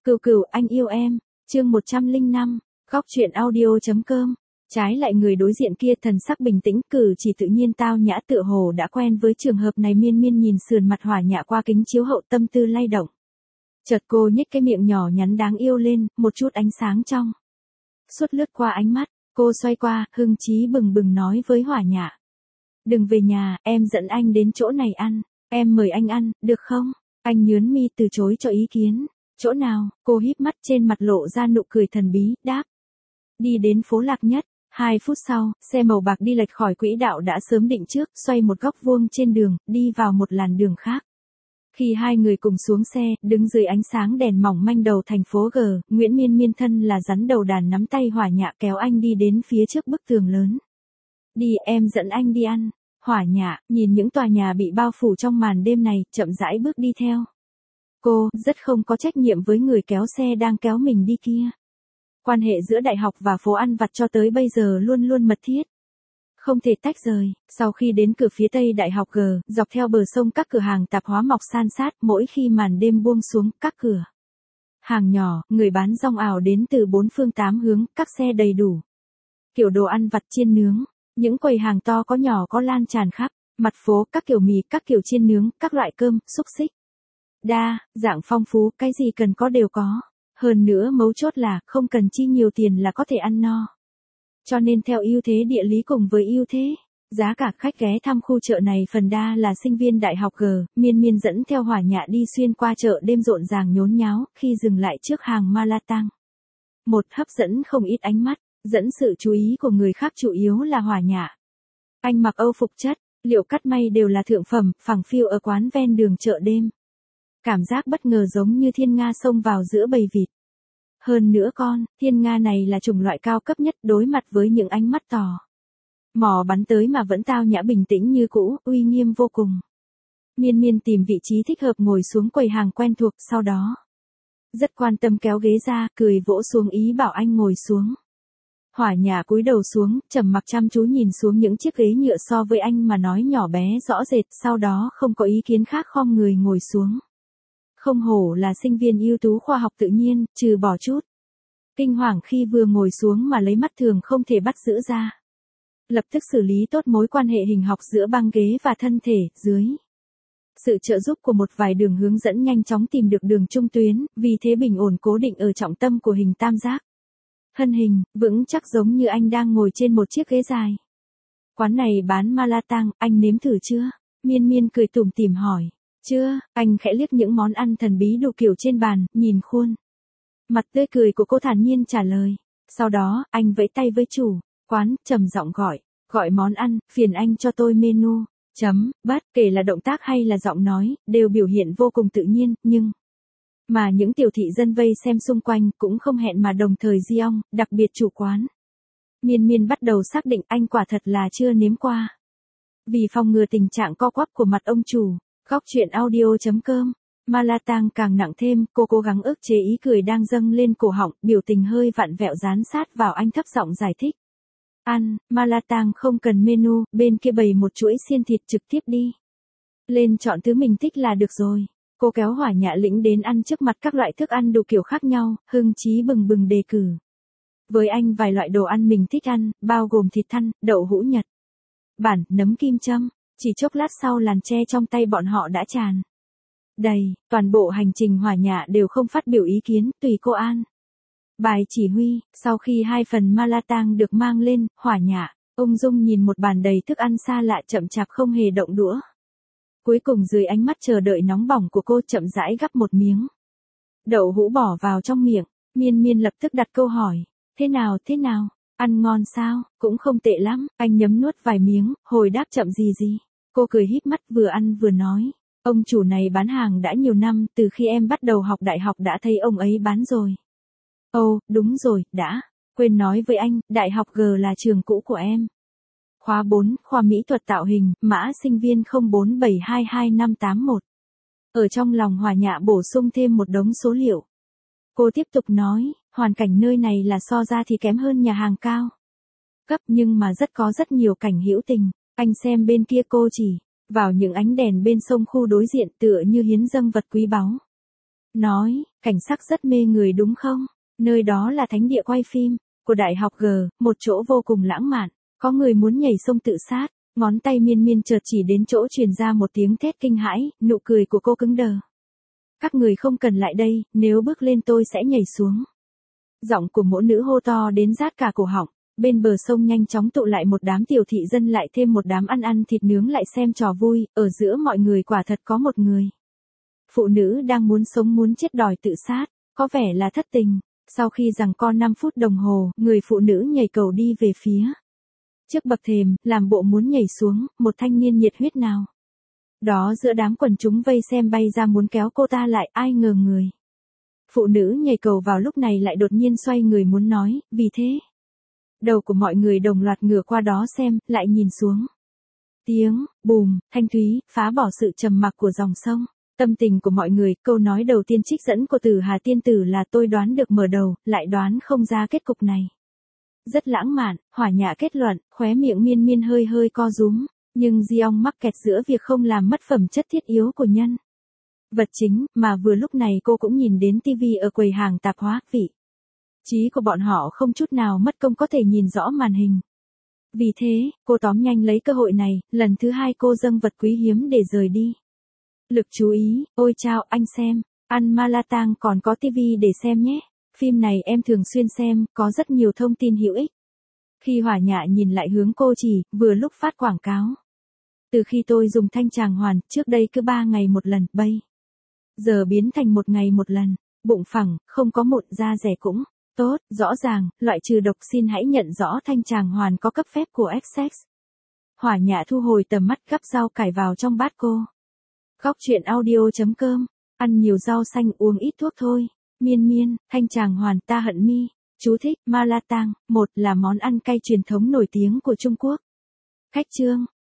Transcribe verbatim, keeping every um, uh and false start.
Cừu cừu anh yêu em, chương một trăm lẻ năm, góc truyện audio.com. Trái lại người đối diện kia thần sắc bình tĩnh, cử chỉ tự nhiên tao nhã, tựa hồ đã quen với trường hợp này. Miên Miên nhìn sườn mặt Hỏa Nhạ qua kính chiếu hậu, tâm tư lay động. Chợt cô nhếch cái miệng nhỏ nhắn đáng yêu lên, một chút ánh sáng trong suốt lướt qua ánh mắt, cô xoay qua, hưng chí bừng bừng nói với Hỏa Nhạ. Đừng về nhà, em dẫn anh đến chỗ này ăn, em mời anh ăn, được không? Anh nhướng mi từ chối cho ý kiến. Chỗ nào? Cô híp mắt, trên mặt lộ ra nụ cười thần bí, đáp. Đi đến phố Lạc Nhất. Hai phút sau, xe màu bạc đi lệch khỏi quỹ đạo đã sớm định trước, xoay một góc vuông trên đường, đi vào một làn đường khác. Khi hai người cùng xuống xe, đứng dưới ánh sáng đèn mỏng manh đầu thành phố G, Nguyễn Miên Miên thân là rắn đầu đàn nắm tay Hỏa Nhạ kéo anh đi đến phía trước bức tường lớn. Đi, em dẫn anh đi ăn. Hỏa Nhạ nhìn những tòa nhà bị bao phủ trong màn đêm này, chậm rãi bước đi theo. Cô rất không có trách nhiệm với người kéo xe đang kéo mình đi kia. Quan hệ giữa đại học và phố ăn vặt cho tới bây giờ luôn luôn mật thiết, không thể tách rời. Sau khi đến cửa phía tây đại học G, dọc theo bờ sông các cửa hàng tạp hóa mọc san sát, mỗi khi màn đêm buông xuống, các cửa hàng nhỏ, người bán rong ảo đến từ bốn phương tám hướng, các xe đầy đủ kiểu đồ ăn vặt chiên nướng, những quầy hàng to có nhỏ có lan tràn khắp mặt phố, các kiểu mì, các kiểu chiên nướng, các loại cơm, xúc xích. Đa dạng phong phú, cái gì cần có đều có. Hơn nữa mấu chốt là không cần chi nhiều tiền là có thể ăn no. Cho nên theo ưu thế địa lý cùng với ưu thế giá cả, khách ghé thăm khu chợ này phần đa là sinh viên đại học G. Miên Miên dẫn theo Hỏa Nhạ đi xuyên qua chợ đêm rộn ràng nhốn nháo, khi dừng lại trước hàng Malatang. Một hấp dẫn không ít ánh mắt, dẫn sự chú ý của người khác chủ yếu là Hỏa Nhạ. Anh mặc Âu phục chất, liệu cắt may đều là thượng phẩm, phẳng phiu ở quán ven đường chợ đêm. Cảm giác bất ngờ giống như thiên nga xông vào giữa bầy vịt. Hơn nữa con, thiên nga này là chủng loại cao cấp nhất, đối mặt với những ánh mắt tò mò bắn tới mà vẫn tao nhã bình tĩnh như cũ, uy nghiêm vô cùng. Miên Miên tìm vị trí thích hợp ngồi xuống quầy hàng quen thuộc, sau đó rất quan tâm kéo ghế ra, cười vỗ xuống ý bảo anh ngồi xuống. Hỏa Nhạ cúi đầu xuống, trầm mặc chăm chú nhìn xuống những chiếc ghế nhựa so với anh mà nói nhỏ bé rõ rệt, sau đó không có ý kiến khác khom người ngồi xuống. Không hổ là sinh viên ưu tú khoa học tự nhiên, trừ bỏ chút kinh hoàng khi vừa ngồi xuống mà lấy mắt thường không thể bắt giữ ra. Lập tức xử lý tốt mối quan hệ hình học giữa băng ghế và thân thể, dưới sự trợ giúp của một vài đường hướng dẫn nhanh chóng tìm được đường trung tuyến, vì thế bình ổn cố định ở trọng tâm của hình tam giác. Thân hình, vững chắc giống như anh đang ngồi trên một chiếc ghế dài. Quán này bán Malatang, anh nếm thử chưa? Miên Miên cười tủm tỉm hỏi. Chưa, anh khẽ liếc những món ăn thần bí đủ kiểu trên bàn, nhìn khuôn mặt tươi cười của cô thản nhiên trả lời. Sau đó, anh vẫy tay với chủ quán, trầm giọng gọi, gọi món ăn, phiền anh cho tôi menu. Chấm, bất kể là động tác hay là giọng nói, đều biểu hiện vô cùng tự nhiên, nhưng mà những tiểu thị dân vây xem xung quanh cũng không hẹn mà đồng thời giong, đặc biệt chủ quán. Miên Miên bắt đầu xác định anh quả thật là chưa nếm qua. Vì phòng ngừa tình trạng co quắp của mặt ông chủ, góc truyện audio.com, Malatang càng nặng thêm, cô cố gắng ức chế ý cười đang dâng lên cổ họng, biểu tình hơi vặn vẹo dán sát vào anh, thấp giọng giải thích. Ăn, Malatang không cần menu, bên kia bày một chuỗi xiên thịt, trực tiếp đi lên chọn thứ mình thích là được rồi. Cô kéo Hỏa Nhạ lĩnh đến ăn trước mặt các loại thức ăn đủ kiểu khác nhau, hưng chí bừng bừng đề cử với anh vài loại đồ ăn mình thích ăn, bao gồm thịt thăn, đậu hũ Nhật bản, nấm kim châm. Chỉ chốc lát sau làn tre trong tay bọn họ đã tràn đầy. Toàn bộ hành trình Hỏa Nhạ đều không phát biểu ý kiến, tùy cô an bài chỉ huy. Sau khi hai phần Malatang được mang lên, Hỏa Nhạ ung dung nhìn một bàn đầy thức ăn xa lạ, chậm chạp không hề động đũa. Cuối cùng dưới ánh mắt chờ đợi nóng bỏng của cô, chậm rãi gắp một miếng đậu hũ bỏ vào trong miệng. Miên Miên lập tức đặt câu hỏi. Thế nào, thế nào? Ăn ngon sao? Cũng không tệ lắm. Anh nhấm nuốt vài miếng, hồi đáp chậm gì gì. Cô cười híp mắt vừa ăn vừa nói. Ông chủ này bán hàng đã nhiều năm, từ khi em bắt đầu học đại học đã thấy ông ấy bán rồi. Ồ, đúng rồi, đã quên nói với anh, đại học G là trường cũ của em. Khóa bốn, khoa mỹ thuật tạo hình, mã sinh viên không bốn bảy hai hai năm tám một. Ở trong lòng Hỏa Nhạ bổ sung thêm một đống số liệu. Cô tiếp tục nói, hoàn cảnh nơi này là so ra thì kém hơn nhà hàng cao cấp, nhưng mà rất có rất nhiều cảnh hữu tình. Anh xem bên kia, cô chỉ vào những ánh đèn bên sông khu đối diện, tựa như hiến dâng vật quý báu. nói, cảnh sắc rất mê người đúng không? Nơi đó là thánh địa quay phim của Đại học G, một chỗ vô cùng lãng mạn, có người muốn nhảy sông tự sát. Ngón tay Miên Miên chợt chỉ đến chỗ truyền ra một tiếng thét kinh hãi, nụ cười của cô cứng đờ. Các người không cần lại đây, nếu bước lên tôi sẽ nhảy xuống. Giọng của mỗi nữ hô to đến rát cả cổ họng, bên bờ sông nhanh chóng tụ lại một đám tiểu thị dân lại thêm một đám ăn ăn thịt nướng lại xem trò vui, ở giữa mọi người quả thật có một người. Phụ nữ đang muốn sống muốn chết đòi tự sát, có vẻ là thất tình. Sau khi giằng co năm phút đồng hồ, người phụ nữ nhảy cầu đi về phía trước bậc thềm, làm bộ muốn nhảy xuống, một thanh niên nhiệt huyết nào đó giữa đám quần chúng vây xem bay ra muốn kéo cô ta lại, ai ngờ người phụ nữ nhảy cầu vào lúc này lại đột nhiên xoay người muốn nói, vì thế đầu của mọi người đồng loạt ngửa qua đó xem, lại nhìn xuống. Tiếng bùm thanh thúy phá bỏ sự trầm mặc của dòng sông. Tâm tình của mọi người, câu nói đầu tiên trích dẫn của Từ Hà tiên tử là tôi đoán được mở đầu, lại đoán không ra kết cục này. Rất lãng mạn, Hỏa Nhã kết luận, khóe miệng Miên Miên hơi hơi co rúm, nhưng Jeong mắc kẹt giữa việc không làm mất phẩm chất thiết yếu của nhân vật chính, mà vừa lúc này cô cũng nhìn đến tivi ở quầy hàng tạp hóa, vị trí của bọn họ không chút nào mất công có thể nhìn rõ màn hình. Vì thế, cô tóm nhanh lấy cơ hội này, lần thứ hai cô dâng vật quý hiếm để rời đi lực chú ý. Ôi chao, anh xem, ăn ma la tang còn có tivi để xem nhé. Phim này em thường xuyên xem, có rất nhiều thông tin hữu ích. Khi Hỏa Nhã nhìn lại hướng cô chỉ, vừa lúc phát quảng cáo. Từ khi tôi dùng thanh tràng hoàn, trước đây cứ ba ngày một lần, bây giờ biến thành một ngày một lần. Bụng phẳng, không có mụn, da rẻ cũng tốt, rõ ràng, loại trừ độc. Xin hãy nhận rõ thanh tràng hoàn có cấp phép của Essex. Hỏa Nhã thu hồi tầm mắt, gắp rau cải vào trong bát cô. Góc truyện audio chấm com, ăn nhiều rau xanh uống ít thuốc thôi. Miên Miên, thanh tràng hoàn, ta hận mi. Chú thích, ma la tang, một là món ăn cay truyền thống nổi tiếng của Trung Quốc. Khách chương.